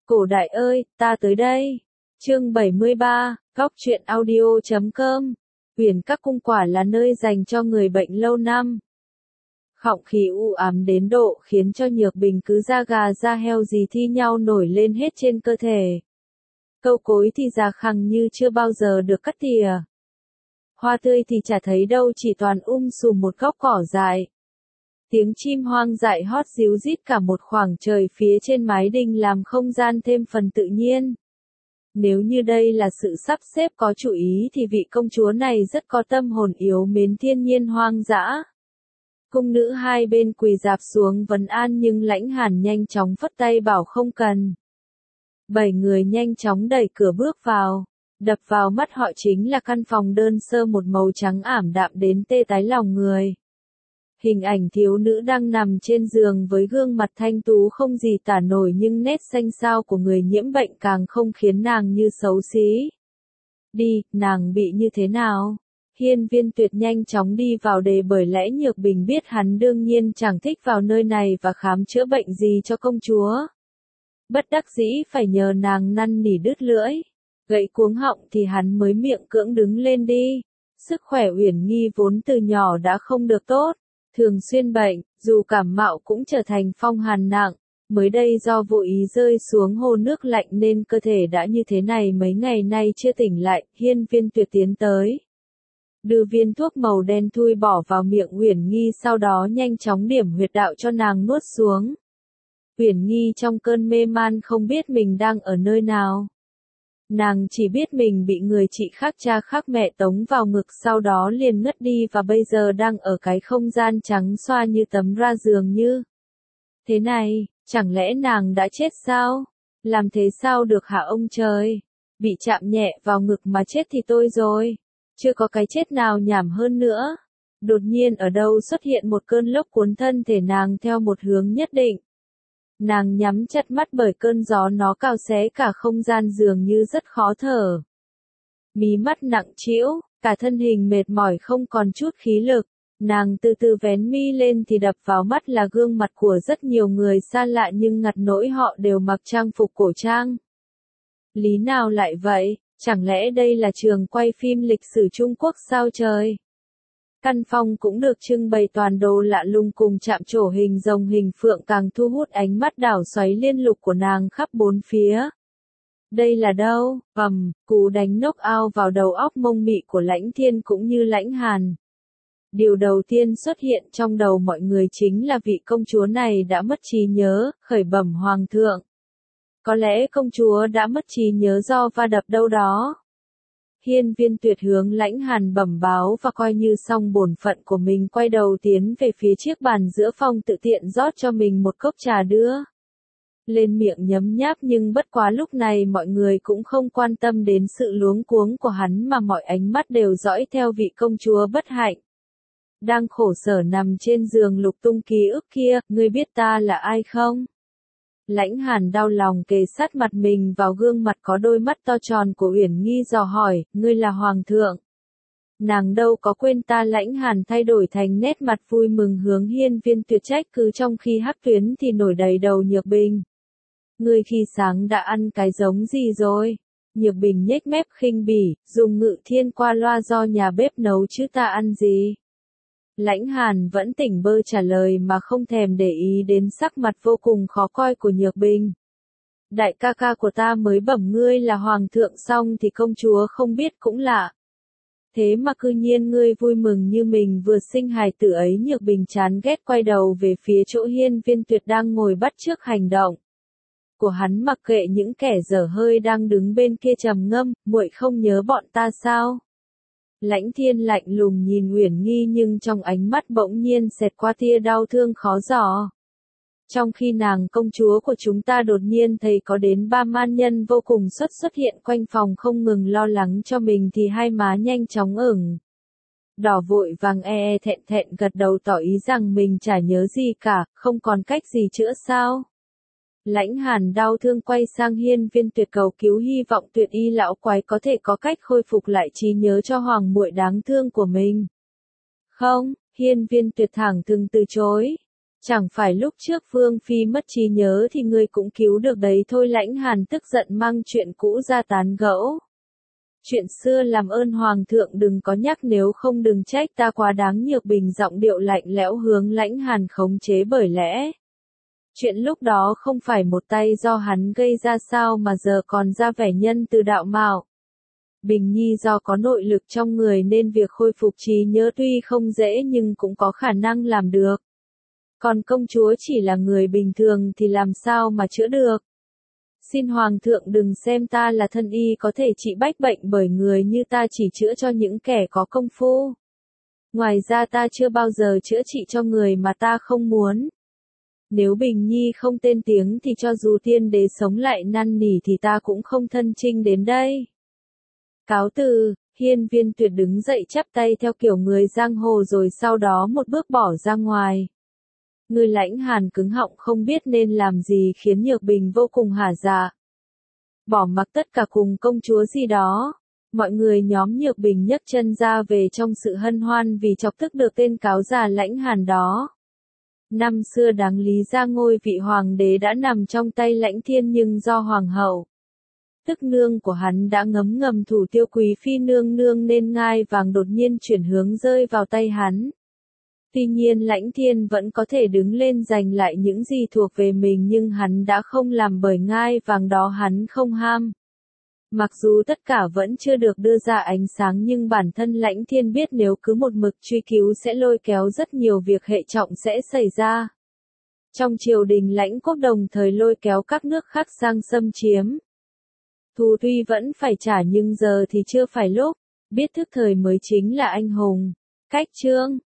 Cổ đại ơi, ta tới đây. Chương 73, Góc truyện audio.com. Uyển Các cung quả là nơi dành cho người bệnh lâu năm. Khọng khí u ám đến độ khiến cho Nhược Bình cứ da gà da heo gì thi nhau nổi lên hết trên cơ thể. Câu cối thì già khằng như chưa bao giờ được cắt tỉa. Hoa tươi thì chả thấy đâu, chỉ toàn sùm một góc cỏ dại. Tiếng chim hoang dại hót ríu rít cả một khoảng trời phía trên mái đình làm không gian thêm phần tự nhiên. Nếu như đây là sự sắp xếp có chủ ý thì vị công chúa này rất có tâm hồn yếu mến thiên nhiên hoang dã. Cung nữ hai bên quỳ rạp xuống vấn an nhưng Lãnh Hàn nhanh chóng phất tay bảo không cần. 7 người nhanh chóng đẩy cửa bước vào. Đập vào mắt họ chính là căn phòng đơn sơ một màu trắng ảm đạm đến tê tái lòng người. Hình ảnh thiếu nữ đang nằm trên giường với gương mặt thanh tú không gì tả nổi, nhưng nét xanh xao của người nhiễm bệnh càng không khiến nàng như xấu xí. Đi, nàng bị như thế nào? Hiên Viên Tuyệt nhanh chóng đi vào đề, bởi lẽ Nhược Bình biết hắn đương nhiên chẳng thích vào nơi này và khám chữa bệnh gì cho công chúa. Bất đắc dĩ phải nhờ nàng năn nỉ đứt lưỡi. Gãy cuống họng thì hắn mới miệng cưỡng đứng lên đi. Sức khỏe Uyển Nghi vốn từ nhỏ đã không được tốt. Thường xuyên bệnh, dù cảm mạo cũng trở thành phong hàn nặng. Mới đây do vô ý rơi xuống hồ nước lạnh nên cơ thể đã như thế này, mấy ngày nay chưa tỉnh lại. Hiên Viên Tuyệt tiến tới, đưa viên thuốc màu đen thui bỏ vào miệng Uyển Nghi, sau đó nhanh chóng điểm huyệt đạo cho nàng nuốt xuống. Uyển Nghi trong cơn mê man không biết mình đang ở nơi nào. Nàng chỉ biết mình bị người chị khác cha khác mẹ tống vào ngực, sau đó liền ngất đi và bây giờ đang ở cái không gian trắng xoa như tấm ra giường như. Thế này, chẳng lẽ nàng đã chết sao? Làm thế sao được hả ông trời? Bị chạm nhẹ vào ngực mà chết thì tôi rồi. Chưa có cái chết nào nhảm hơn nữa. Đột nhiên ở đâu xuất hiện một cơn lốc cuốn thân thể nàng theo một hướng nhất định. Nàng nhắm chặt mắt bởi cơn gió nó cào xé cả không gian dường như rất khó thở. Mí mắt nặng trĩu, cả thân hình mệt mỏi không còn chút khí lực. Nàng từ từ vén mi lên thì đập vào mắt là gương mặt của rất nhiều người xa lạ, nhưng ngặt nỗi họ đều mặc trang phục cổ trang. Lý nào lại vậy? Chẳng lẽ đây là trường quay phim lịch sử Trung Quốc sao trời? Căn phòng cũng được trưng bày toàn đồ lạ lùng cùng chạm trổ hình rồng hình phượng càng thu hút ánh mắt đảo xoáy liên lục của nàng khắp bốn phía. Đây là đâu? Cú đánh knock out vào đầu óc mông mị của Lãnh Thiên cũng như Lãnh Hàn. Điều đầu tiên xuất hiện trong đầu mọi người chính là vị công chúa này đã mất trí nhớ, khởi bẩm hoàng thượng. Có lẽ công chúa đã mất trí nhớ do va đập đâu đó. Hiên Viên Tuyệt hướng Lãnh Hàn bẩm báo và coi như xong bổn phận của mình, quay đầu tiến về phía chiếc bàn giữa phòng, tự tiện rót cho mình một cốc trà đưa lên miệng nhấm nháp, nhưng bất quá lúc này mọi người cũng không quan tâm đến sự luống cuống của hắn mà mọi ánh mắt đều dõi theo vị công chúa bất hạnh. Đang khổ sở nằm trên giường lục tung ký ức kia, ngươi biết ta là ai không? Lãnh Hàn đau lòng kề sát mặt mình vào gương mặt có đôi mắt to tròn của Uyển Nghi dò hỏi, ngươi là hoàng thượng. Nàng đâu có quên ta. Lãnh Hàn thay đổi thành nét mặt vui mừng hướng Hiên Viên Tuyệt trách cứ, trong khi Hắc Tuyến thì nổi đầy đầu Nhược Bình. Ngươi khi sáng đã ăn cái giống gì rồi? Nhược Bình nhếch mép khinh bỉ, dùng Ngự Thiên qua loa do nhà bếp nấu chứ ta ăn gì? Lãnh Hàn vẫn tỉnh bơ trả lời mà không thèm để ý đến sắc mặt vô cùng khó coi của Nhược Bình. Đại ca ca của ta mới bẩm ngươi là hoàng thượng xong thì công chúa không biết cũng lạ. Thế mà cư nhiên ngươi vui mừng như mình vừa sinh hài tử ấy. Nhược Bình chán ghét quay đầu về phía chỗ Hiên Viên Tuyệt đang ngồi bắt chước hành động của hắn, mặc kệ những kẻ dở hơi đang đứng bên kia, trầm ngâm, muội không nhớ bọn ta sao? Lãnh Thiên lạnh lùng nhìn Uyển Nghi, nhưng trong ánh mắt bỗng nhiên xẹt qua tia đau thương khó dò. Trong khi nàng công chúa của chúng ta đột nhiên thấy có đến 3 man nhân vô cùng xuất hiện quanh phòng, không ngừng lo lắng cho mình, thì hai má nhanh chóng ửng đỏ, vội vàng thẹn thẹn gật đầu tỏ ý rằng mình chả nhớ gì cả, không còn cách gì chữa sao? Lãnh Hàn đau thương quay sang Hiên Viên Tuyệt cầu cứu, hy vọng Tuyệt y lão quái có thể có cách khôi phục lại trí nhớ cho hoàng muội đáng thương của mình. Không, Hiên Viên Tuyệt thẳng thừng từ chối. Chẳng phải lúc trước Vương Phi mất trí nhớ thì ngươi cũng cứu được đấy thôi. Lãnh Hàn tức giận mang chuyện cũ ra tán gẫu. Chuyện xưa làm ơn Hoàng thượng đừng có nhắc, nếu không đừng trách ta quá đáng. Nhược Bình giọng điệu lạnh lẽo hướng Lãnh Hàn khống chế, bởi lẽ chuyện lúc đó không phải một tay do hắn gây ra sao mà giờ còn ra vẻ nhân từ đạo mạo. Bình Nhi do có nội lực trong người nên việc khôi phục trí nhớ tuy không dễ nhưng cũng có khả năng làm được. Còn công chúa chỉ là người bình thường thì làm sao mà chữa được. Xin Hoàng thượng đừng xem ta là thân y có thể trị bách bệnh, bởi người như ta chỉ chữa cho những kẻ có công phu. Ngoài ra ta chưa bao giờ chữa trị cho người mà ta không muốn. Nếu Bình Nhi không tên tiếng thì cho dù tiên đế sống lại năn nỉ thì ta cũng không thân chinh đến đây. Cáo từ. Hiên Viên Tuyệt đứng dậy chắp tay theo kiểu người giang hồ rồi sau đó một bước bỏ ra ngoài. Người Lãnh Hàn cứng họng không biết nên làm gì khiến Nhược Bình vô cùng hả dạ. Bỏ mặc tất cả cùng công chúa gì đó. Mọi người nhóm Nhược Bình nhấc chân ra về trong sự hân hoan vì chọc tức được tên cáo già Lãnh Hàn đó. Năm xưa đáng lý ra ngôi vị hoàng đế đã nằm trong tay Lãnh Thiên, nhưng do hoàng hậu, tức nương của hắn đã ngấm ngầm thủ tiêu quý phi nương nương nên ngai vàng đột nhiên chuyển hướng rơi vào tay hắn. Tuy nhiên Lãnh Thiên vẫn có thể đứng lên giành lại những gì thuộc về mình, nhưng hắn đã không làm, bởi ngai vàng đó hắn không ham. Mặc dù tất cả vẫn chưa được đưa ra ánh sáng nhưng bản thân Lãnh Thiên biết nếu cứ một mực truy cứu sẽ lôi kéo rất nhiều việc hệ trọng sẽ xảy ra. Trong triều đình Lãnh Quốc đồng thời lôi kéo các nước khác sang xâm chiếm. Thù tuy vẫn phải trả nhưng giờ thì chưa phải lúc, biết thức thời mới chính là anh hùng. Cách chương